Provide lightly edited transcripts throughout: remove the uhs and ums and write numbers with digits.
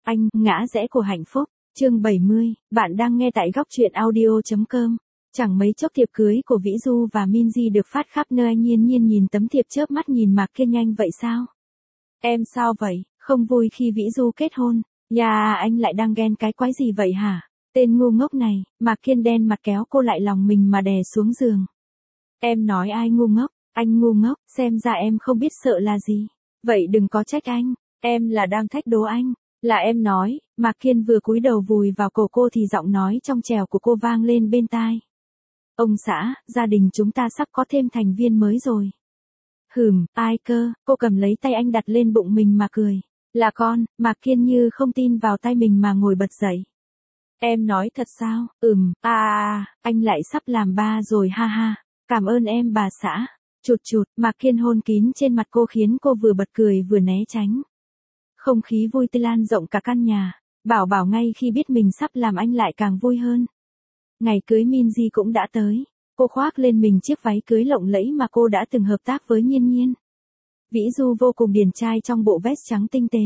Anh, ngã rẽ của hạnh phúc. Chương 70, bạn đang nghe tại góc truyện audio.com. Chẳng mấy chốc thiệp cưới của Vĩ Du và Minzy được phát khắp nơi. Anh Nhiên Nhiên nhìn tấm thiệp chớp mắt nhìn Mạc Kiên. Nhanh vậy sao? Em sao vậy, không vui khi Vĩ Du kết hôn? Anh lại đang ghen cái quái gì vậy hả? Tên ngu ngốc này. Mạc Kiên đen mặt kéo cô lại lòng mình mà đè xuống giường. Em nói ai ngu ngốc? Anh ngu ngốc, xem ra em không biết sợ là gì. Vậy đừng có trách anh, em là đang thách đố anh. Là em nói. Mạc Kiên vừa cúi đầu vùi vào cổ cô thì giọng nói trong trẻo của cô vang lên bên tai. Ông xã, gia đình chúng ta sắp có thêm thành viên mới rồi. Ai cơ? Cô cầm lấy tay anh đặt lên bụng mình mà cười. Là con. Mạc Kiên như không tin vào tay mình mà ngồi bật dậy. Em nói thật sao? Anh lại sắp làm ba rồi ha ha. Cảm ơn em bà xã. Chụt, Mạc Kiên hôn kín trên mặt cô khiến cô vừa bật cười vừa né tránh. Không khí vui tươi lan rộng cả căn nhà. Bảo ngay khi biết mình sắp làm anh lại càng vui hơn. Ngày cưới Minzy cũng đã tới. Cô khoác lên mình chiếc váy cưới lộng lẫy mà cô đã từng hợp tác với Nhiên Nhiên. Vĩ Du vô cùng điển trai trong bộ vest trắng tinh tế.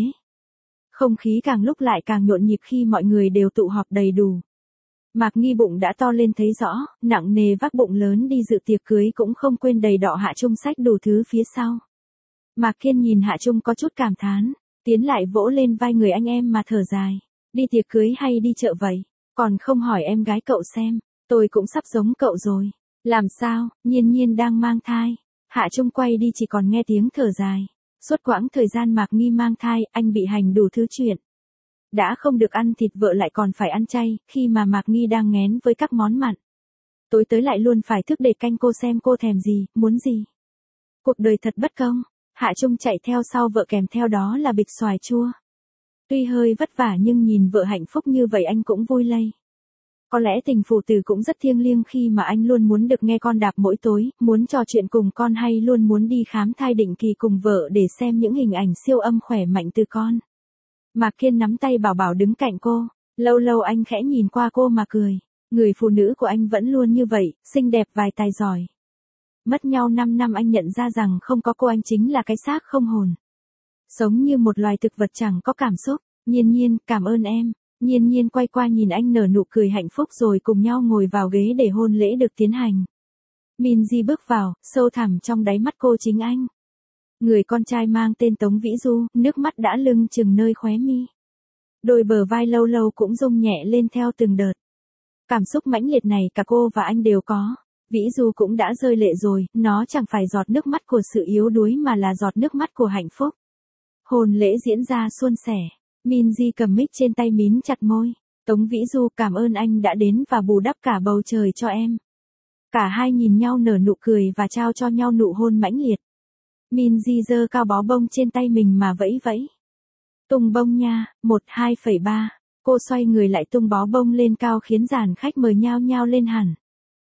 Không khí càng lúc lại càng nhộn nhịp khi mọi người đều tụ họp đầy đủ. Mạc Nghi bụng đã to lên thấy rõ, nặng nề vác bụng lớn đi dự tiệc cưới cũng không quên đầy đọ Hạ Trung xách đủ thứ phía sau. Mạc Kiên nhìn Hạ Trung có chút cảm thán, tiến lại vỗ lên vai người anh em mà thở dài. Đi tiệc cưới hay đi chợ vậy? Còn không hỏi em gái cậu xem, tôi cũng sắp giống cậu rồi. Làm sao? Nhiên Nhiên đang mang thai. Hạ Trung quay đi chỉ còn nghe tiếng thở dài. Suốt quãng thời gian Mạc Nghi mang thai, anh bị hành đủ thứ chuyện. Đã không được ăn thịt vợ lại còn phải ăn chay, khi mà Mạc Nghi đang nghén với các món mặn. Tối tới lại luôn phải thức để canh cô xem cô thèm gì, muốn gì. Cuộc đời thật bất công. Hạ Trung chạy theo sau vợ kèm theo đó là bịch xoài chua. Tuy hơi vất vả nhưng nhìn vợ hạnh phúc như vậy anh cũng vui lây. Có lẽ tình phụ tử cũng rất thiêng liêng khi mà anh luôn muốn được nghe con đạp mỗi tối, muốn trò chuyện cùng con hay luôn muốn đi khám thai định kỳ cùng vợ để xem những hình ảnh siêu âm khỏe mạnh từ con. Mạc Kiên nắm tay Bảo đứng cạnh cô, lâu lâu anh khẽ nhìn qua cô mà cười. Người phụ nữ của anh vẫn luôn như vậy, xinh đẹp vài tài giỏi. Mất nhau 5 năm anh nhận ra rằng không có cô anh chính là cái xác không hồn. Sống như một loài thực vật chẳng có cảm xúc. Nhiên, cảm ơn em. Nhiên quay qua nhìn anh nở nụ cười hạnh phúc rồi cùng nhau ngồi vào ghế để hôn lễ được tiến hành. Minzy bước vào, sâu thẳm trong đáy mắt cô chính anh. Người con trai mang tên Tống Vĩ Du, nước mắt đã lưng chừng nơi khóe mi. Đôi bờ vai lâu lâu cũng rung nhẹ lên theo từng đợt. Cảm xúc mãnh liệt này cả cô và anh đều có. Vĩ Du cũng đã rơi lệ rồi, nó chẳng phải giọt nước mắt của sự yếu đuối mà là giọt nước mắt của hạnh phúc. Hôn lễ diễn ra suôn sẻ. Minzy cầm mic trên tay mím chặt môi. Tống Vĩ Du, cảm ơn anh đã đến và bù đắp cả bầu trời cho em. Cả hai nhìn nhau nở nụ cười và trao cho nhau nụ hôn mãnh liệt. Minzy giơ cao bó bông trên tay mình mà vẫy vẫy. Tung bông nha, 1-2,3. Cô xoay người lại tung bó bông lên cao khiến dàn khách mời nhao nhao lên hẳn.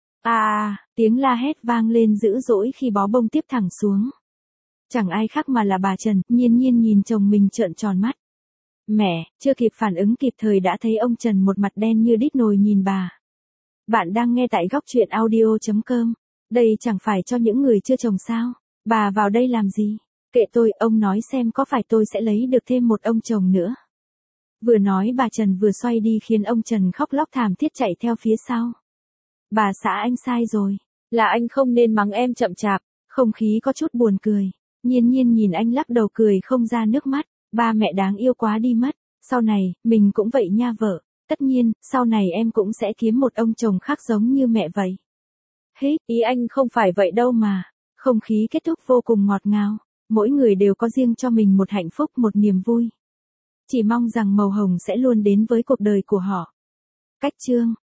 Tiếng la hét vang lên dữ dỗi khi bó bông tiếp thẳng xuống. Chẳng ai khác mà là bà Trần. Nhiên nhìn chồng mình trợn tròn mắt. Mẹ, chưa kịp phản ứng kịp thời đã thấy ông Trần một mặt đen như đít nồi nhìn bà. Bạn đang nghe tại góc truyện audio.com. Đây chẳng phải cho những người chưa chồng sao? Bà vào đây làm gì? Kệ tôi, ông nói xem có phải tôi sẽ lấy được thêm một ông chồng nữa. Vừa nói bà Trần vừa xoay đi khiến ông Trần khóc lóc thảm thiết chạy theo phía sau. Bà xã anh sai rồi. Là anh không nên mắng em chậm chạp. Không khí có chút buồn cười. Nhiên nhìn anh lắc đầu cười không ra nước mắt. Ba mẹ đáng yêu quá đi mất. Sau này, mình cũng vậy nha vợ. Tất nhiên, sau này em cũng sẽ kiếm một ông chồng khác giống như mẹ vậy. Ý anh không phải vậy đâu mà. Không khí kết thúc vô cùng ngọt ngào. Mỗi người đều có riêng cho mình một hạnh phúc, một niềm vui. Chỉ mong rằng màu hồng sẽ luôn đến với cuộc đời của họ. Cách chương